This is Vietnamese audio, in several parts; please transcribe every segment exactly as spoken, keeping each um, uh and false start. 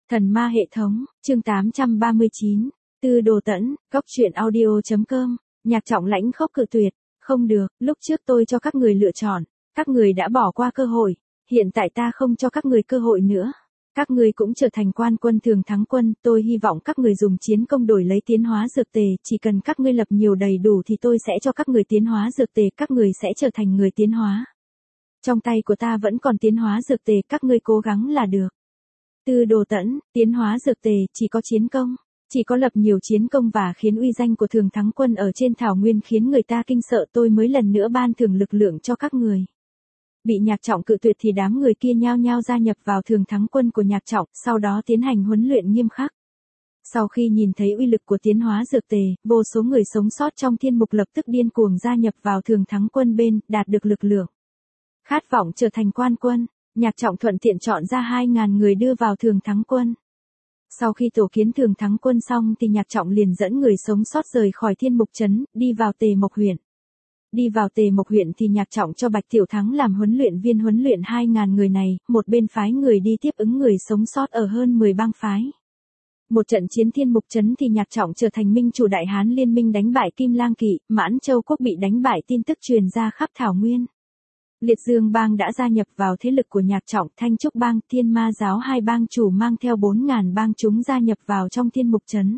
Thần ma hệ thống, chương tám trăm ba mươi chín, Tư Đồ Tẫn, góc truyện audio.com, Nhạc Trọng lãnh khốc cự tuyệt, không được, lúc trước tôi cho các người lựa chọn, các người đã bỏ qua cơ hội, hiện tại ta không cho các người cơ hội nữa. Các người cũng trở thành quan quân thường thắng quân, tôi hy vọng các người dùng chiến công đổi lấy tiến hóa dược tề, chỉ cần các ngươi lập nhiều đầy đủ thì tôi sẽ cho các người tiến hóa dược tề, các người sẽ trở thành người tiến hóa. Trong tay của ta vẫn còn tiến hóa dược tề, các ngươi cố gắng là được. Tư Đồ Tẫn, tiến hóa dược tề, chỉ có chiến công, chỉ có lập nhiều chiến công và khiến uy danh của thường thắng quân ở trên thảo nguyên khiến người ta kinh sợ tôi mới lần nữa ban thưởng lực lượng cho các người. Bị Nhạc Trọng cự tuyệt thì đám người kia nhao nhao gia nhập vào thường thắng quân của Nhạc Trọng, sau đó tiến hành huấn luyện nghiêm khắc. Sau khi nhìn thấy uy lực của tiến hóa dược tề, vô số người sống sót trong thiên mục lập tức điên cuồng gia nhập vào thường thắng quân bên, đạt được lực lượng. Khát vọng trở thành quan quân, Nhạc Trọng thuận tiện chọn ra hai nghìn người đưa vào thường thắng quân. Sau khi tổ kiến thường thắng quân xong thì Nhạc Trọng liền dẫn người sống sót rời khỏi thiên mục trấn, đi vào Tề Mộc huyện. Đi vào Tề Mộc huyện thì Nhạc Trọng cho Bạch Tiểu Thắng làm huấn luyện viên huấn luyện hai nghìn người này, một bên phái người đi tiếp ứng người sống sót ở hơn mười bang phái. Một trận chiến thiên mục trấn thì Nhạc Trọng trở thành minh chủ Đại Hán Liên minh đánh bại Kim Lang Kỵ, Mãn Châu quốc bị đánh bại, tin tức truyền ra khắp thảo nguyên. Liệt Dương bang đã gia nhập vào thế lực của Nhạc Trọng, Thanh Trúc bang, Thiên Ma giáo hai bang chủ mang theo bốn nghìn bang chúng gia nhập vào trong thiên mục trấn.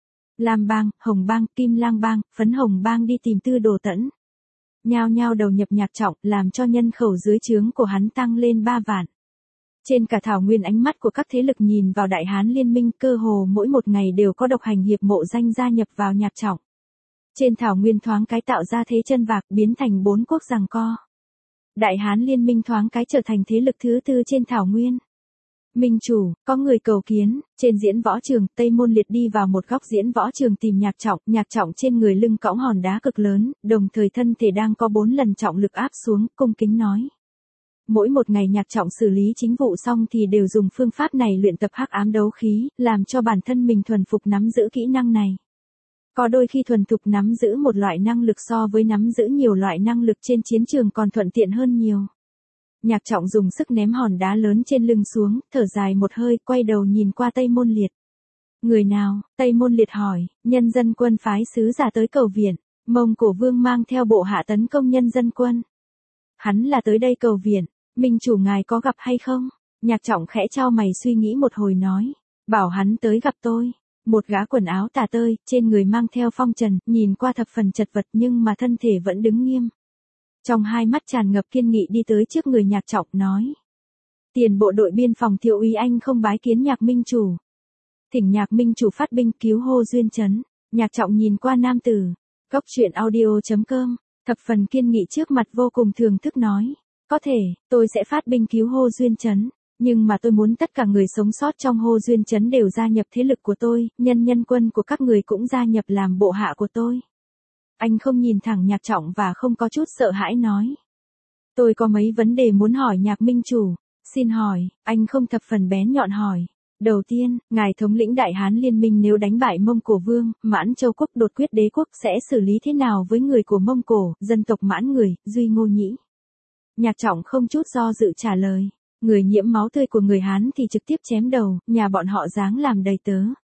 Lam bang, Hồng bang, Kim Lang bang, Phấn Hồng bang đi tìm Tư Đồ Tẫn. Nhao nhao đầu nhập Nhạc Trọng, làm cho nhân khẩu dưới trướng của hắn tăng lên ba vạn. Trên cả thảo nguyên ánh mắt của các thế lực nhìn vào Đại Hán Liên minh, cơ hồ mỗi một ngày đều có độc hành hiệp mộ danh gia nhập vào Nhạc Trọng. Trên thảo nguyên thoáng cái tạo ra thế chân vạc, biến thành bốn quốc giằng co. Đại Hán Liên minh thoáng cái trở thành thế lực thứ tư trên thảo nguyên. Minh chủ, có người cầu kiến, trên diễn võ trường, Tây Môn Liệt đi vào một góc diễn võ trường tìm Nhạc Trọng, Nhạc Trọng trên người lưng cõng hòn đá cực lớn, đồng thời thân thể đang có bốn lần trọng lực áp xuống, cung kính nói. Mỗi một ngày Nhạc Trọng xử lý chính vụ xong thì đều dùng phương pháp này luyện tập hắc ám đấu khí, làm cho bản thân mình thuần phục nắm giữ kỹ năng này. Có đôi khi thuần thục nắm giữ một loại năng lực so với nắm giữ nhiều loại năng lực trên chiến trường còn thuận tiện hơn nhiều. Nhạc Trọng dùng sức ném hòn đá lớn trên lưng xuống, thở dài một hơi, quay đầu nhìn qua Tây Môn Liệt. Người nào? Tây Môn Liệt hỏi. Nhân dân quân phái sứ giả tới cầu viện, Mông Cổ Vương mang theo bộ hạ tấn công nhân dân quân. Hắn là tới đây cầu viện, minh chủ ngài có gặp hay không? Nhạc Trọng khẽ chau mày suy nghĩ một hồi nói. Bảo hắn tới gặp tôi. Một gã quần áo tả tơi, trên người mang theo phong trần, nhìn qua thập phần chật vật nhưng mà thân thể vẫn đứng nghiêm. Trong hai mắt tràn ngập kiên nghị đi tới trước người Nhạc Trọng, nói. Tiền bộ đội biên phòng Thiệu úy Anh không bái kiến Nhạc minh chủ. Thỉnh Nhạc minh chủ phát binh cứu Hô Duyên trấn. Nhạc Trọng nhìn qua nam tử. Góc truyện audio.com, thập phần kiên nghị trước mặt vô cùng thưởng thức nói. Có thể, tôi sẽ phát binh cứu Hô Duyên trấn. Nhưng mà tôi muốn tất cả người sống sót trong Hô Duyên trấn đều gia nhập thế lực của tôi, nhân nhân quân của các người cũng gia nhập làm bộ hạ của tôi. Anh không nhìn thẳng Nhạc Trọng và không có chút sợ hãi nói. Tôi có mấy vấn đề muốn hỏi Nhạc minh chủ. Xin hỏi, anh không thập phần bén nhọn hỏi. Đầu tiên, ngài thống lĩnh Đại Hán Liên minh nếu đánh bại Mông Cổ Vương, Mãn Châu quốc đột quyết đế quốc sẽ xử lý thế nào với người của Mông Cổ, dân tộc Mãn người, Duy Ngô Nhĩ? Nhạc Trọng không chút do dự trả lời. Người nhiễm máu tươi của người Hán thì trực tiếp chém đầu, nhà bọn họ dáng làm đầy tớ.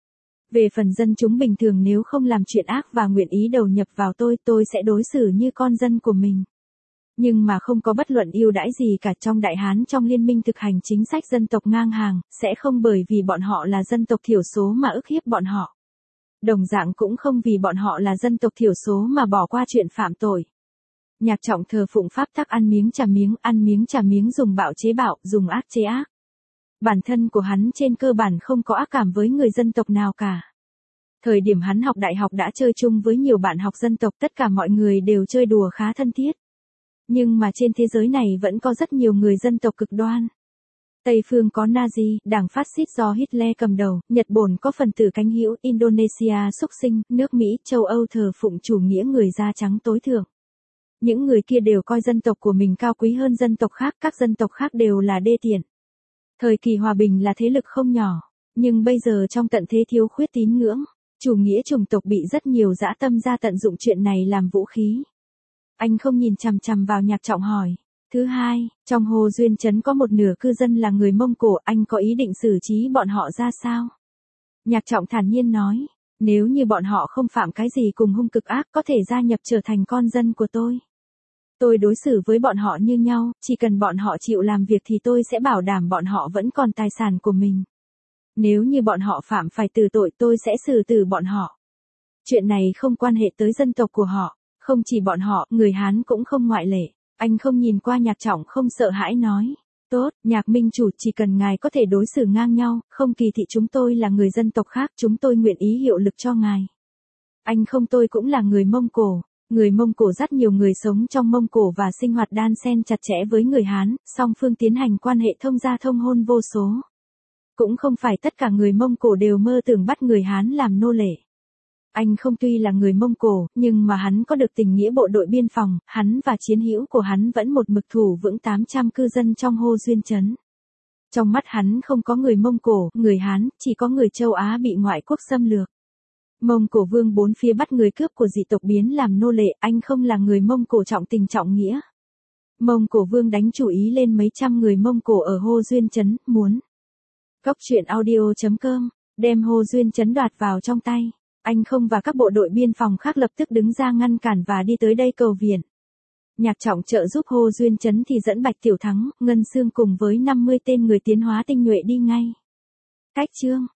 Về phần dân chúng bình thường nếu không làm chuyện ác và nguyện ý đầu nhập vào tôi, tôi sẽ đối xử như con dân của mình. Nhưng mà không có bất luận ưu đãi gì cả, trong Đại Hán trong liên minh thực hành chính sách dân tộc ngang hàng, sẽ không bởi vì bọn họ là dân tộc thiểu số mà ức hiếp bọn họ. Đồng dạng cũng không vì bọn họ là dân tộc thiểu số mà bỏ qua chuyện phạm tội. Nhạc Trọng thờ phụng pháp tắc ăn miếng trả miếng, ăn miếng trả miếng, dùng bạo chế bạo, dùng ác chế ác. Bản thân của hắn trên cơ bản không có ác cảm với người dân tộc nào cả. Thời điểm hắn học đại học đã chơi chung với nhiều bạn học dân tộc, tất cả mọi người đều chơi đùa khá thân thiết. Nhưng mà trên thế giới này vẫn có rất nhiều người dân tộc cực đoan. Tây phương có Nazi, đảng phát xít do Hitler cầm đầu, Nhật Bản có phần tử cánh hữu, Indonesia xúc sinh, nước Mỹ, châu Âu thờ phụng chủ nghĩa người da trắng tối thượng. Những người kia đều coi dân tộc của mình cao quý hơn dân tộc khác, các dân tộc khác đều là đê tiện. Thời kỳ hòa bình là thế lực không nhỏ, nhưng bây giờ trong tận thế thiếu khuyết tín ngưỡng, chủ nghĩa chủng tộc bị rất nhiều dã tâm ra tận dụng chuyện này làm vũ khí. Anh không nhìn chằm chằm vào Nhạc Trọng hỏi. Thứ hai, trong Hồ Duyên Trấn có một nửa cư dân là người Mông Cổ, anh có ý định xử trí bọn họ ra sao? Nhạc Trọng thản nhiên nói, nếu như bọn họ không phạm cái gì cùng hung cực ác có thể gia nhập trở thành con dân của tôi. Tôi đối xử với bọn họ như nhau, chỉ cần bọn họ chịu làm việc thì tôi sẽ bảo đảm bọn họ vẫn còn tài sản của mình. Nếu như bọn họ phạm phải tử tội tôi sẽ xử tử bọn họ. Chuyện này không quan hệ tới dân tộc của họ, không chỉ bọn họ, người Hán cũng không ngoại lệ. Anh không nhìn qua Nhạc Trọng không sợ hãi nói. Tốt, Nhạc minh chủ, chỉ cần ngài có thể đối xử ngang nhau, không kỳ thị chúng tôi là người dân tộc khác, chúng tôi nguyện ý hiệu lực cho ngài. Anh không, tôi cũng là người Mông Cổ. Người Mông Cổ rất nhiều người sống trong Mông Cổ và sinh hoạt đan xen chặt chẽ với người Hán, song phương tiến hành quan hệ thông gia thông hôn vô số. Cũng không phải tất cả người Mông Cổ đều mơ tưởng bắt người Hán làm nô lệ. Anh không tuy là người Mông Cổ, nhưng mà hắn có được tình nghĩa bộ đội biên phòng, hắn và chiến hữu của hắn vẫn một mực thủ vững tám trăm cư dân trong Hồ Duyên Trấn. Trong mắt hắn không có người Mông Cổ, người Hán, chỉ có người châu Á bị ngoại quốc xâm lược. Mông Cổ vương bốn phía bắt người cướp của dị tộc biến làm nô lệ, anh không là người Mông Cổ trọng tình trọng nghĩa. Mông Cổ vương đánh chủ ý lên mấy trăm người Mông Cổ ở Hồ Duyên Trấn, muốn Cốc truyện audio chấm com, đem Hồ Duyên Trấn đoạt vào trong tay. Anh không và các bộ đội biên phòng khác lập tức đứng ra ngăn cản và đi tới đây cầu viện. Nhạc Trọng trợ giúp Hồ Duyên Trấn thì dẫn Bạch Tiểu Thắng, Ngân Xương cùng với năm mươi tên người tiến hóa tinh nhuệ đi ngay. Cách chương